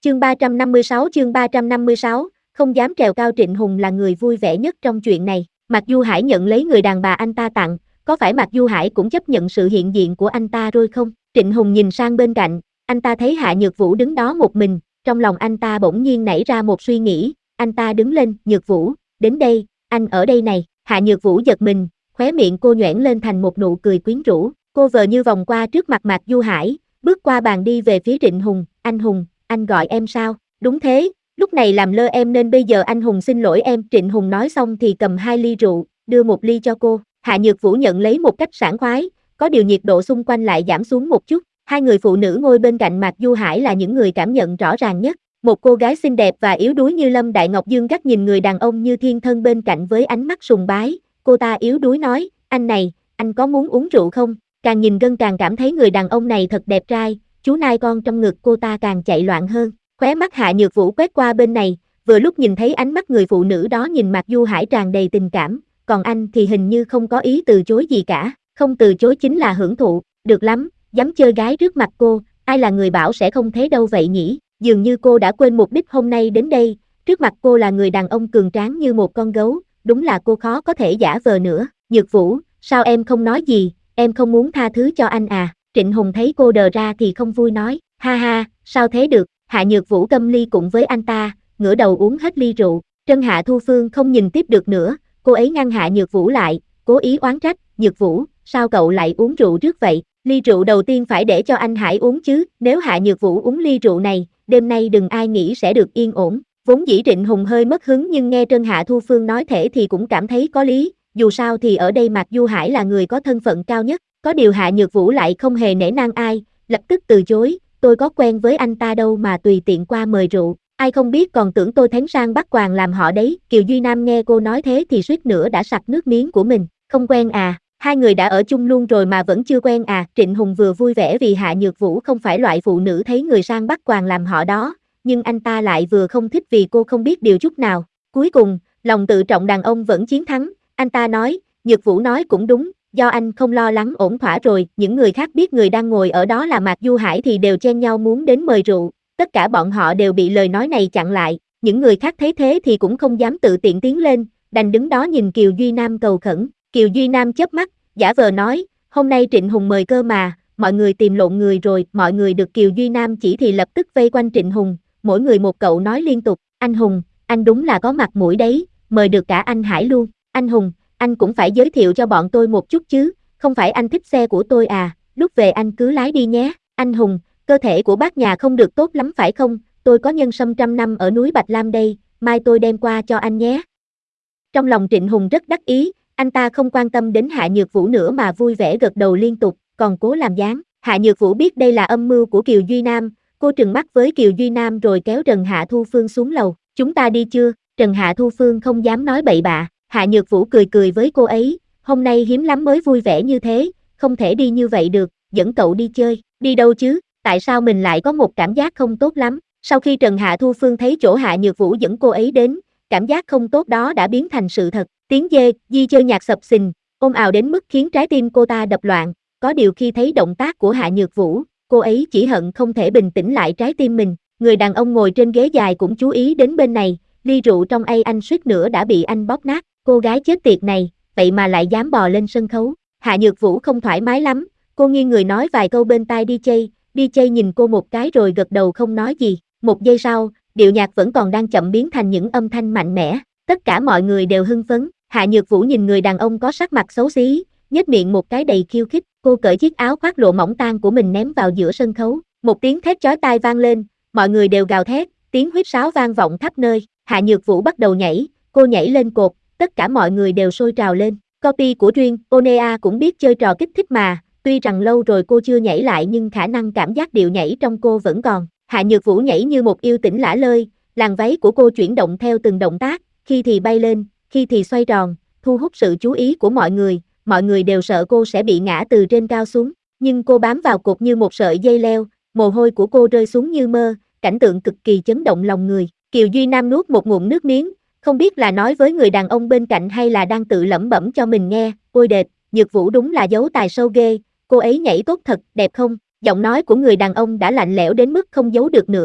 chương 356, không dám trèo cao. Trịnh Hùng là người vui vẻ nhất trong chuyện này. Mạc Du Hải nhận lấy người đàn bà anh ta tặng, có phải Mạc Du Hải cũng chấp nhận sự hiện diện của anh ta rồi không? Trịnh Hùng nhìn sang bên cạnh, anh ta thấy Hạ Nhược Vũ đứng đó một mình, trong lòng anh ta bỗng nhiên nảy ra một suy nghĩ, anh ta đứng lên, Nhược Vũ, đến đây, anh ở đây này. Hạ Nhược Vũ giật mình, khóe miệng cô nhoẻn lên thành một nụ cười quyến rũ, cô vờ như vòng qua trước mặt Mạc Du Hải, bước qua bàn đi về phía Trịnh Hùng, anh Hùng, anh gọi em sao? Đúng thế, lúc này làm lơ em nên bây giờ anh Hùng xin lỗi em. Trịnh Hùng nói xong thì cầm 2 ly rượu, đưa một ly cho cô. Hạ Nhược Vũ nhận lấy một cách sảng khoái, có điều nhiệt độ xung quanh lại giảm xuống một chút. Hai người phụ nữ ngồi bên cạnh Mạc Du Hải là những người cảm nhận rõ ràng nhất. Một cô gái xinh đẹp và yếu đuối như Lâm Đại Ngọc dương gắt nhìn người đàn ông như thiên thân bên cạnh với ánh mắt sùng bái. Cô ta yếu đuối nói, anh này, anh có muốn uống rượu không? Càng nhìn Gân càng cảm thấy người đàn ông này thật đẹp trai, chú nai con trong ngực cô ta càng chạy loạn hơn. Khóe mắt Hạ Nhược Vũ quét qua bên này, vừa lúc nhìn thấy ánh mắt người phụ nữ đó nhìn Mạc Du Hải tràn đầy tình cảm, còn anh thì hình như không có ý từ chối gì cả, không từ chối chính là hưởng thụ, được lắm, dám chơi gái trước mặt cô, ai là người bảo sẽ không thế đâu vậy nhỉ? Dường như cô đã quên mục đích hôm nay đến đây, trước mặt cô là người đàn ông cường tráng như một con gấu, đúng là cô khó có thể giả vờ nữa. Nhược Vũ, sao em không nói gì, em không muốn tha thứ cho anh à? Trịnh Hùng thấy cô đờ ra thì không vui nói, ha ha, sao thế được? Hạ Nhược Vũ cầm ly cùng với anh ta, ngửa đầu uống hết ly rượu. Trân Hạ Thu Phương không nhìn tiếp được nữa, cô ấy ngăn Hạ Nhược Vũ lại, cố ý oán trách, Nhược Vũ, sao cậu lại uống rượu trước vậy? Ly rượu đầu tiên phải để cho anh Hải uống chứ, nếu Hạ Nhược Vũ uống ly rượu này, đêm nay đừng ai nghĩ sẽ được yên ổn. Vốn dĩ Trịnh Hùng hơi mất hứng nhưng nghe Trân Hạ Thu Phương nói thế thì cũng cảm thấy có lý, dù sao thì ở đây Mạc Du Hải là người có thân phận cao nhất, có điều Hạ Nhược Vũ lại không hề nể nang ai, lập tức từ chối, tôi có quen với anh ta đâu mà tùy tiện qua mời rượu, ai không biết còn tưởng tôi thén sang bắt quàng làm họ đấy. Kiều Duy Nam nghe cô nói thế thì suýt nữa đã sặc nước miếng của mình, không quen à, hai người đã ở chung luôn rồi mà vẫn chưa quen à? Trịnh Hùng vừa vui vẻ vì Hạ Nhược Vũ không phải loại phụ nữ thấy người sang bắt quàng làm họ đó, nhưng anh ta lại vừa không thích vì cô không biết điều chút nào. Cuối cùng, lòng tự trọng đàn ông vẫn chiến thắng, anh ta nói, Nhược Vũ nói cũng đúng, do anh không lo lắng ổn thỏa rồi. Những người khác biết người đang ngồi ở đó là Mạc Du Hải thì đều chen nhau muốn đến mời rượu, tất cả bọn họ đều bị lời nói này chặn lại, những người khác thấy thế thì cũng không dám tự tiện tiến lên, đành đứng đó nhìn Kiều Duy Nam cầu khẩn. Kiều Duy Nam chớp mắt, giả vờ nói, hôm nay Trịnh Hùng mời cơ mà, mọi người tìm lộn người rồi. Mọi người được Kiều Duy Nam chỉ thì lập tức vây quanh Trịnh Hùng, mỗi người một cậu nói liên tục, anh Hùng, anh đúng là có mặt mũi đấy, mời được cả anh Hải luôn. Anh Hùng, anh cũng phải giới thiệu cho bọn tôi một chút chứ, không phải anh thích xe của tôi à, lúc về anh cứ lái đi nhé. Anh Hùng, cơ thể của bác nhà không được tốt lắm phải không, tôi có nhân sâm 100 năm ở núi Bạch Lam đây, mai tôi đem qua cho anh nhé. Trong lòng Trịnh Hùng rất đắc ý, anh ta không quan tâm đến Hạ Nhược Vũ nữa mà vui vẻ gật đầu liên tục, còn cố làm dáng. Hạ Nhược Vũ biết đây là âm mưu của Kiều Duy Nam, cô trừng mắt với Kiều Duy Nam rồi kéo Trần Hạ Thu Phương xuống lầu, chúng ta đi chưa? Trần Hạ Thu Phương không dám nói bậy bạ. Hạ Nhược Vũ cười cười với cô ấy, hôm nay hiếm lắm mới vui vẻ như thế, không thể đi như vậy được, dẫn cậu đi chơi. Đi đâu chứ, tại sao mình lại có một cảm giác không tốt lắm? Sau khi Trần Hạ Thu Phương thấy chỗ Hạ Nhược Vũ dẫn cô ấy đến, cảm giác không tốt đó đã biến thành sự thật. Tiếng dê, di chơi nhạc sập sình, ồn ào đến mức khiến trái tim cô ta đập loạn, có điều khi thấy động tác của Hạ Nhược Vũ, cô ấy chỉ hận không thể bình tĩnh lại trái tim mình. Người đàn ông ngồi trên ghế dài cũng chú ý đến bên này, ly rượu trong tay anh suýt nữa đã bị anh bóp nát. Cô gái chết tiệt này, vậy mà lại dám bò lên sân khấu. Hạ Nhược Vũ không thoải mái lắm, cô nghiêng người nói vài câu bên tai DJ nhìn cô một cái rồi gật đầu không nói gì. Một giây sau, điệu nhạc vẫn còn đang chậm biến thành những âm thanh mạnh mẽ, tất cả mọi người đều hưng phấn. Hạ Nhược Vũ nhìn người đàn ông có sắc mặt xấu xí, nhếch miệng một cái đầy khiêu khích, cô cởi chiếc áo khoác lộ mỏng tang của mình ném vào giữa sân khấu. Một tiếng thét chói tai vang lên, mọi người đều gào thét, tiếng huýt sáo vang vọng khắp nơi. Hạ Nhược Vũ bắt đầu nhảy, cô nhảy lên cột, tất cả mọi người đều sôi trào lên. Copy của Duyên, Onea cũng biết chơi trò kích thích mà, tuy rằng lâu rồi cô chưa nhảy lại nhưng khả năng cảm giác điệu nhảy trong cô vẫn còn. Hạ Nhược Vũ nhảy như một yêu tinh lả lơi, làn váy của cô chuyển động theo từng động tác, khi thì bay lên, khi thì xoay tròn, thu hút sự chú ý của mọi người đều sợ cô sẽ bị ngã từ trên cao xuống, nhưng cô bám vào cột như một sợi dây leo, mồ hôi của cô rơi xuống như mơ, cảnh tượng cực kỳ chấn động lòng người. Kiều Duy Nam nuốt một ngụm nước miếng, không biết là nói với người đàn ông bên cạnh hay là đang tự lẩm bẩm cho mình nghe, ôi đẹp, Nhược Vũ đúng là giấu tài sâu ghê, cô ấy nhảy tốt thật, đẹp không? Giọng nói của người đàn ông đã lạnh lẽo đến mức không giấu được nữa,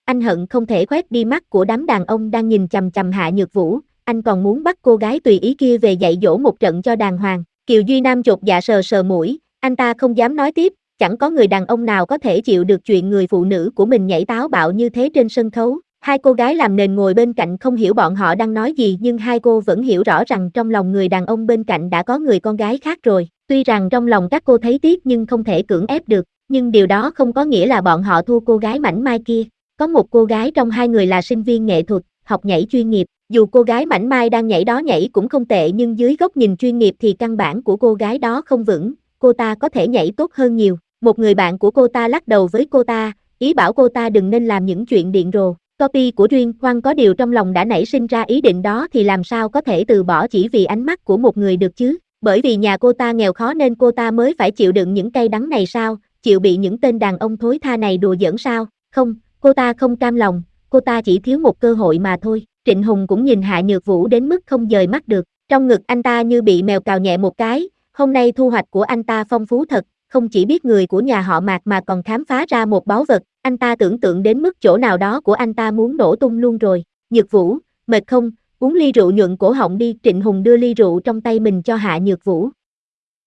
anh hận không thể khoét đi mắt của đám đàn ông đang nhìn chằm chằm Hạ Nhược Vũ, anh còn muốn bắt cô gái tùy ý kia về dạy dỗ một trận cho đàng hoàng. Kiều Duy Nam chột dạ sờ sờ mũi, anh ta không dám nói tiếp, chẳng có người đàn ông nào có thể chịu được chuyện người phụ nữ của mình nhảy táo bạo như thế trên sân khấu. Hai cô gái làm nền ngồi bên cạnh không hiểu bọn họ đang nói gì nhưng hai cô vẫn hiểu rõ rằng trong lòng người đàn ông bên cạnh đã có người con gái khác rồi. Tuy rằng trong lòng các cô thấy tiếc nhưng không thể cưỡng ép được, nhưng điều đó không có nghĩa là bọn họ thua cô gái mảnh mai kia. Có một cô gái trong hai người là sinh viên nghệ thuật, học nhảy chuyên nghiệp. Dù cô gái mảnh mai đang nhảy đó nhảy cũng không tệ nhưng dưới góc nhìn chuyên nghiệp thì căn bản của cô gái đó không vững, cô ta có thể nhảy tốt hơn nhiều. Một người bạn của cô ta lắc đầu với cô ta, ý bảo cô ta đừng nên làm những chuyện điện rồ. Copy của Duyên Quang có điều trong lòng đã nảy sinh ra ý định đó thì làm sao có thể từ bỏ chỉ vì ánh mắt của một người được chứ? Bởi vì nhà cô ta nghèo khó nên cô ta mới phải chịu đựng những cay đắng này sao? Chịu bị những tên đàn ông thối tha này đùa giỡn sao? Không, cô ta không cam lòng, cô ta chỉ thiếu một cơ hội mà thôi. Trịnh Hùng cũng nhìn Hạ Nhược Vũ đến mức không dời mắt được, trong ngực anh ta như bị mèo cào nhẹ một cái, hôm nay thu hoạch của anh ta phong phú thật, không chỉ biết người của nhà họ Mạc mà còn khám phá ra một báu vật, anh ta tưởng tượng đến mức chỗ nào đó của anh ta muốn nổ tung luôn rồi. Nhược Vũ, mệt không, uống ly rượu nhuận cổ họng đi. Trịnh Hùng đưa ly rượu trong tay mình cho Hạ Nhược Vũ,